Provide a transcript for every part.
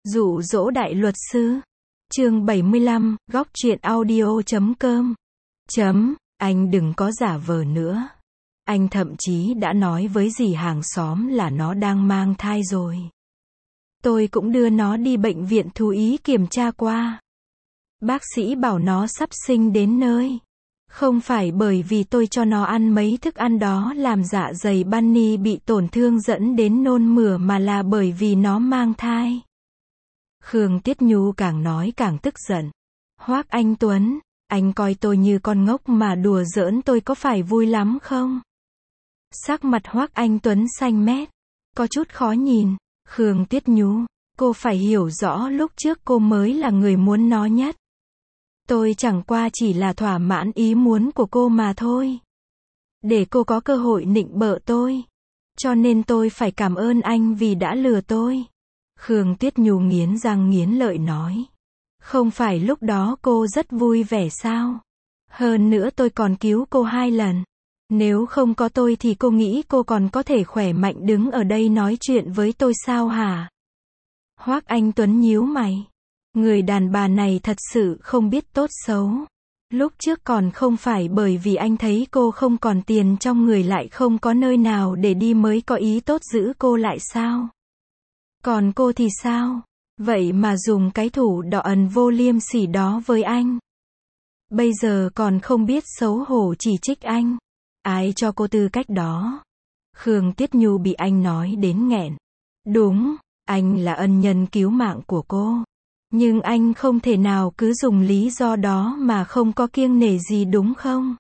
Dụ dỗ đại luật sư. Chương 75, góc truyện audio.com. Anh đừng có giả vờ nữa. Anh thậm chí đã nói với dì hàng xóm là nó đang mang thai rồi. Tôi cũng đưa nó đi bệnh viện thú y kiểm tra qua. Bác sĩ bảo nó sắp sinh đến nơi. Không phải bởi vì tôi cho nó ăn mấy thức ăn đó làm dạ dày Bunny bị tổn thương dẫn đến nôn mửa mà là bởi vì nó mang thai. Khương Tiết Nhu càng nói càng tức giận. Hoác Anh Tuấn, anh coi tôi như con ngốc mà đùa giỡn tôi có phải vui lắm không? Sắc mặt Hoác Anh Tuấn xanh mét, có chút khó nhìn. Khương Tiết Nhu, cô phải hiểu rõ lúc trước cô mới là người muốn nó nhất. Tôi chẳng qua chỉ là thỏa mãn ý muốn của cô mà thôi. Để cô có cơ hội nịnh bợ tôi. Cho nên tôi phải cảm ơn anh vì đã lừa tôi. Khương Tiết Nhu nghiến răng nghiến lợi nói. Không phải lúc đó cô rất vui vẻ sao? Hơn nữa tôi còn cứu cô 2 lần. Nếu không có tôi thì cô nghĩ cô còn có thể khỏe mạnh đứng ở đây nói chuyện với tôi sao hả? Hoác Anh Tuấn nhíu mày. Người đàn bà này thật sự không biết tốt xấu. Lúc trước còn không phải bởi vì anh thấy cô không còn tiền trong người lại không có nơi nào để đi mới có ý tốt giữ cô lại sao? Còn cô thì sao? Vậy mà dùng cái thủ đỏ ẩn vô liêm sỉ đó với anh. Bây giờ còn không biết xấu hổ chỉ trích anh. Ai cho cô tư cách đó? Khương Tiết Nhu bị anh nói đến nghẹn. Đúng, anh là ân nhân cứu mạng của cô. Nhưng anh không thể nào cứ dùng lý do đó mà không có kiêng nể gì đúng không?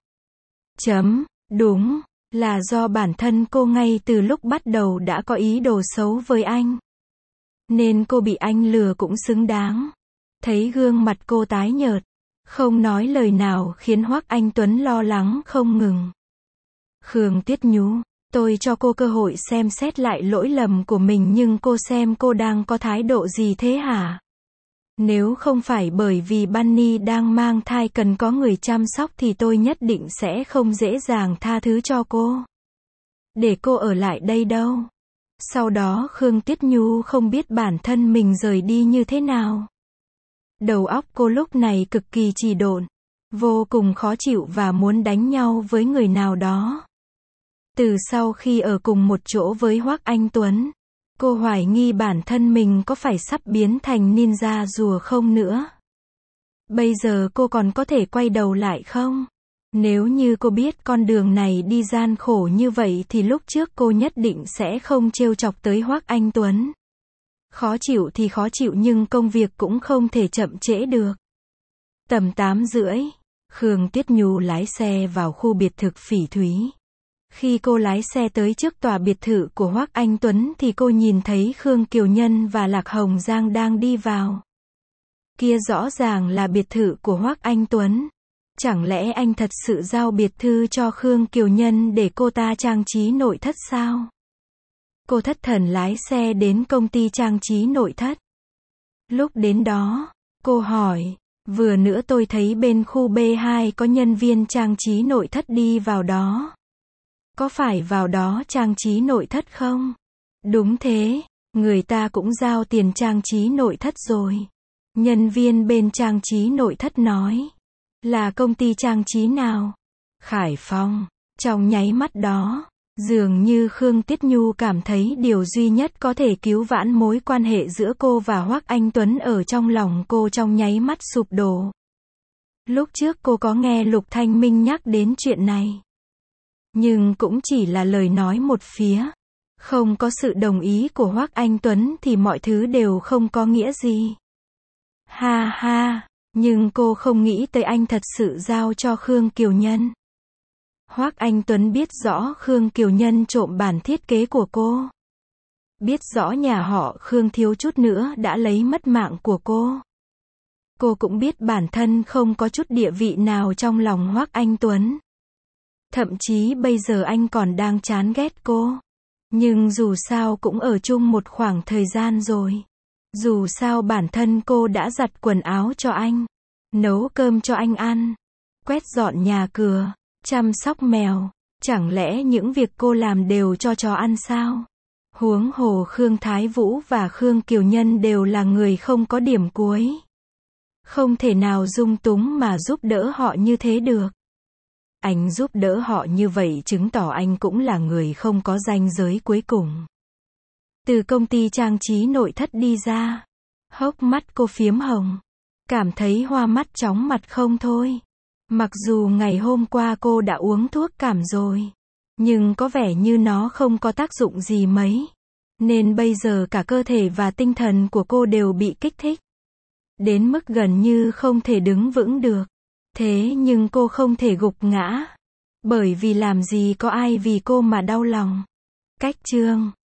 Đúng, là do bản thân cô ngay từ lúc bắt đầu đã có ý đồ xấu với anh. Nên cô bị anh lừa cũng xứng đáng. Thấy gương mặt cô tái nhợt, không nói lời nào khiến Hoác Anh Tuấn lo lắng không ngừng. Khương Tiết Nhu, tôi cho cô cơ hội xem xét lại lỗi lầm của mình nhưng cô xem cô đang có thái độ gì thế hả? Nếu không phải bởi vì Bunny đang mang thai cần có người chăm sóc thì tôi nhất định sẽ không dễ dàng tha thứ cho cô. Để cô ở lại đây đâu. Sau đó Khương Tiết Nhu không biết bản thân mình rời đi như thế nào. Đầu óc cô lúc này cực kỳ trì độn, vô cùng khó chịu và muốn đánh nhau với người nào đó. Từ sau khi ở cùng một chỗ với Hoác Anh Tuấn, cô hoài nghi bản thân mình có phải sắp biến thành ninja rùa không nữa. Bây giờ cô còn có thể quay đầu lại không? Nếu như cô biết con đường này đi gian khổ như vậy thì lúc trước cô nhất định sẽ không trêu chọc tới Hoác Anh Tuấn. Khó chịu thì khó chịu nhưng công việc cũng không thể chậm trễ được. Tầm 8:30, Khương Tiết Nhu lái xe vào khu biệt thự Phỉ Thúy. Khi cô lái xe tới trước tòa biệt thự của Hoác Anh Tuấn thì cô nhìn thấy Khương Kiều Nhân và Lạc Hồng Giang đang đi vào. Kia rõ ràng là biệt thự của Hoác Anh Tuấn. Chẳng lẽ anh thật sự giao biệt thư cho Khương Kiều Nhân để cô ta trang trí nội thất sao? Cô thất thần lái xe đến công ty trang trí nội thất. Lúc đến đó, cô hỏi, vừa nữa tôi thấy bên khu B2 có nhân viên trang trí nội thất đi vào đó. Có phải vào đó trang trí nội thất không? Đúng thế, người ta cũng giao tiền trang trí nội thất rồi. Nhân viên bên trang trí nội thất nói. Là công ty trang trí nào? Khải Phong. Trong nháy mắt đó, dường như Khương Tiết Nhu cảm thấy điều duy nhất có thể cứu vãn mối quan hệ giữa cô và Hoác Anh Tuấn ở trong lòng cô trong nháy mắt sụp đổ. Lúc trước cô có nghe Lục Thanh Minh nhắc đến chuyện này. Nhưng cũng chỉ là lời nói một phía. Không có sự đồng ý của Hoác Anh Tuấn thì mọi thứ đều không có nghĩa gì. Ha ha, nhưng cô không nghĩ tới anh thật sự giao cho Khương Kiều Nhân. Hoác Anh Tuấn biết rõ Khương Kiều Nhân trộm bản thiết kế của cô. Biết rõ nhà họ Khương thiếu chút nữa đã lấy mất mạng của cô. Cô cũng biết bản thân không có chút địa vị nào trong lòng Hoác Anh Tuấn. Thậm chí bây giờ anh còn đang chán ghét cô. Nhưng dù sao cũng ở chung một khoảng thời gian rồi. Dù sao bản thân cô đã giặt quần áo cho anh, nấu cơm cho anh ăn, quét dọn nhà cửa, chăm sóc mèo. Chẳng lẽ những việc cô làm đều cho chó ăn sao? Huống hồ Khương Thái Vũ và Khương Kiều Nhân đều là người không có điểm cuối. Không thể nào dung túng mà giúp đỡ họ như thế được. Anh giúp đỡ họ như vậy chứng tỏ anh cũng là người không có ranh giới cuối cùng. Từ công ty trang trí nội thất đi ra, hốc mắt cô phiếm hồng. Cảm thấy hoa mắt chóng mặt không thôi. Mặc dù ngày hôm qua cô đã uống thuốc cảm rồi, nhưng có vẻ như nó không có tác dụng gì mấy. Nên bây giờ cả cơ thể và tinh thần của cô đều bị kích thích. Đến mức gần như không thể đứng vững được. Thế nhưng cô không thể gục ngã. Bởi vì làm gì có ai vì cô mà đau lòng. Cách chương